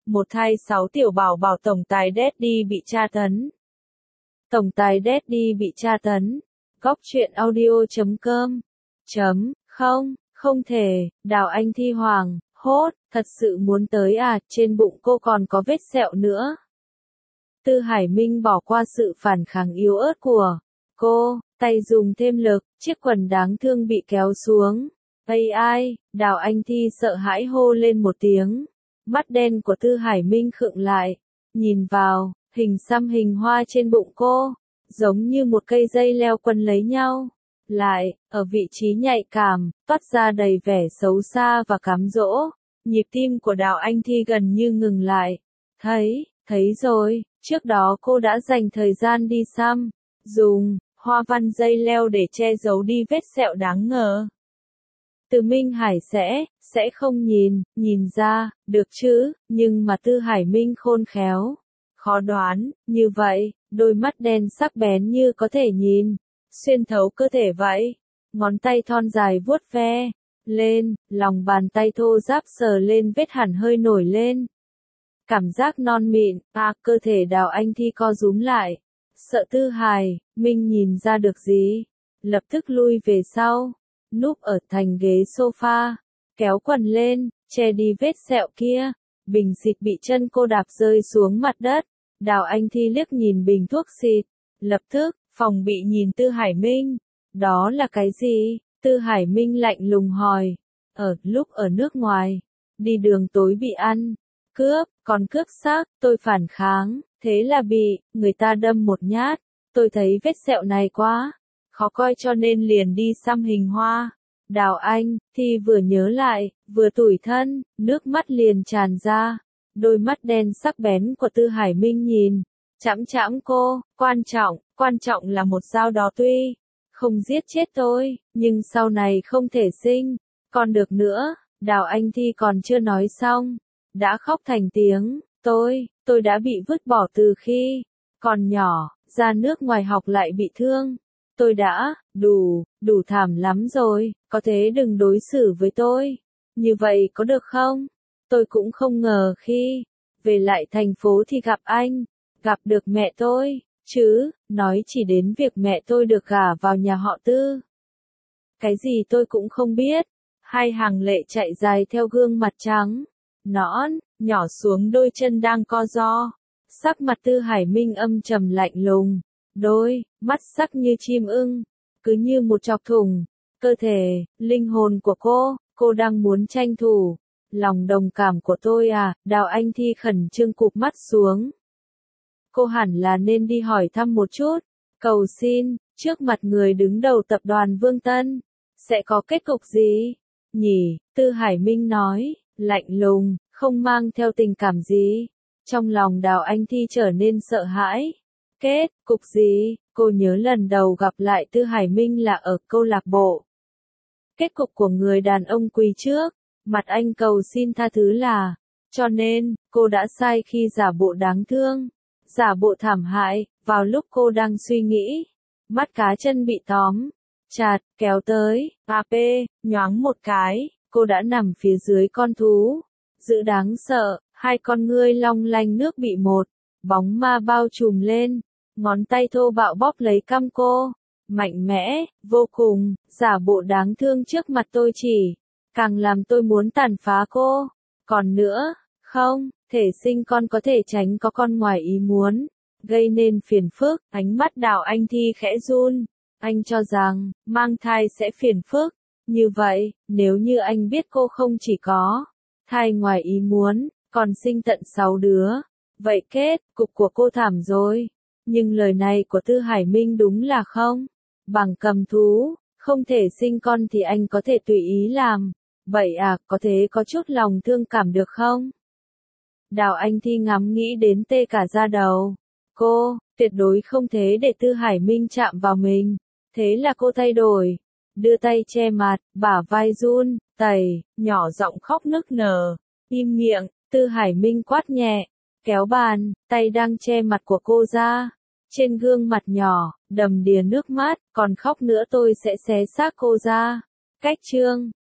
một thai 6 tiểu bảo bảo tổng tài Daddy bị tra tấn. Tổng tài Daddy bị tra tấn. Góc truyện audio.com. Không thể, Đào Anh Thi hoàng, hốt, thật sự muốn tới à, trên bụng cô còn có vết sẹo nữa. Tư Hải Minh bỏ qua sự phản kháng yếu ớt của cô, tay dùng thêm lực, chiếc quần đáng thương bị kéo xuống. Ai, Đào Anh Thi sợ hãi hô lên một tiếng. Mắt đen của Tư Hải Minh khựng lại, nhìn vào, hình xăm hình hoa trên bụng cô, giống như một cây dây leo quấn lấy nhau. Lại, ở vị trí nhạy cảm, toát ra đầy vẻ xấu xa và cám dỗ. Nhịp tim của Đào Anh Thi gần như ngừng lại. Thấy rồi, trước đó cô đã dành thời gian đi xăm, dùng hoa văn dây leo để che giấu đi vết sẹo đáng ngờ. Từ Minh Hải sẽ không nhìn ra, được chứ, nhưng mà Tư Hải Minh khôn khéo, khó đoán, như vậy, đôi mắt đen sắc bén như có thể nhìn xuyên thấu cơ thể vậy. Ngón tay thon dài vuốt ve lên, lòng bàn tay thô ráp sờ lên vết hẳn hơi nổi lên. Cảm giác non mịn, cơ thể Đào Anh Thi co rúm lại. Sợ Tư Hải Minh nhìn ra được gì, lập tức lui về sau, núp ở thành ghế sofa, kéo quần lên, che đi vết sẹo kia. Bình xịt bị chân cô đạp rơi xuống mặt đất. Đào Anh Thi liếc nhìn bình thuốc xịt, lập tức phòng bị nhìn Tư Hải Minh. Đó là cái gì? Tư Hải Minh lạnh lùng hỏi. Lúc ở nước ngoài, đi đường tối bị ăn cướp, còn cướp xác, tôi phản kháng, thế là bị người ta đâm một nhát. Tôi thấy vết sẹo này quá khó coi cho nên liền đi xăm hình hoa. Đào Anh Thi vừa nhớ lại, vừa tủi thân, nước mắt liền tràn ra. Đôi mắt đen sắc bén của Tư Hải Minh nhìn chằm cô. Quan trọng là một dao đó tuy không giết chết tôi, nhưng sau này không thể sinh còn được nữa. Đào Anh Thi còn chưa nói xong, đã khóc thành tiếng. Tôi đã bị vứt bỏ từ khi còn nhỏ, ra nước ngoài học lại bị thương. Tôi đã đủ thảm lắm rồi, có thế đừng đối xử với tôi như vậy có được không? Tôi cũng không ngờ khi về lại thành phố thì gặp anh, gặp được mẹ tôi, chứ, nói chỉ đến việc mẹ tôi được gả vào nhà họ Tư. Cái gì tôi cũng không biết. Hai hàng lệ chạy dài theo gương mặt trắng, nõn, nhỏ xuống đôi chân đang co ro. Sắc mặt Tư Hải Minh âm trầm lạnh lùng, đôi mắt sắc như chim ưng, cứ như một chọc thủng cơ thể, linh hồn của cô đang muốn tranh thủ lòng đồng cảm của tôi à? Đào Anh Thi khẩn trương cụp mắt xuống. Cô hẳn là nên đi hỏi thăm một chút, cầu xin, trước mặt người đứng đầu tập đoàn Vương Tân, sẽ có kết cục gì nhỉ? Tư Hải Minh nói, lạnh lùng, không mang theo tình cảm gì. Trong lòng Đào Anh Thi trở nên sợ hãi. Kết cục gì? Cô nhớ lần đầu gặp lại Tư Hải Minh là ở câu lạc bộ. Kết cục của người đàn ông quỳ trước mặt anh cầu xin tha thứ là, cho nên, cô đã sai khi giả bộ đáng thương, giả bộ thảm hại. Vào lúc cô đang suy nghĩ, mắt cá chân bị tóm chặt, kéo tới, nhoáng một cái, cô đã nằm phía dưới con thú dữ đáng sợ. Hai con ngươi long lanh nước bị một bóng ma bao trùm lên, ngón tay thô bạo bóp lấy cằm cô, mạnh mẽ, vô cùng. Giả bộ đáng thương trước mặt tôi chỉ càng làm tôi muốn tàn phá cô. Còn nữa, không thể sinh con có thể tránh có con ngoài ý muốn, gây nên phiền phức. Ánh mắt Đào Anh Thi khẽ run. Anh cho rằng mang thai sẽ phiền phức như vậy, nếu như anh biết cô không chỉ có thai ngoài ý muốn, còn sinh tận 6 đứa, vậy kết cục của cô thảm rồi. Nhưng lời này của Tư Hải Minh đúng là không bằng cầm thú. Không thể sinh con thì anh có thể tùy ý làm vậy à? Có thế có chút lòng thương cảm được không? Đào Anh Thi ngắm nghĩ đến tê cả da đầu. Cô tuyệt đối không thể để Tư Hải Minh chạm vào mình. Thế là cô thay đổi, đưa tay che mặt, bả vai run nhỏ giọng khóc nức nở. Im miệng. Tư Hải Minh quát nhẹ, kéo bàn tay đang che mặt của cô ra. Trên gương mặt nhỏ đầm đìa nước mắt, còn khóc nữa tôi sẽ xé xác cô ra. Cách chương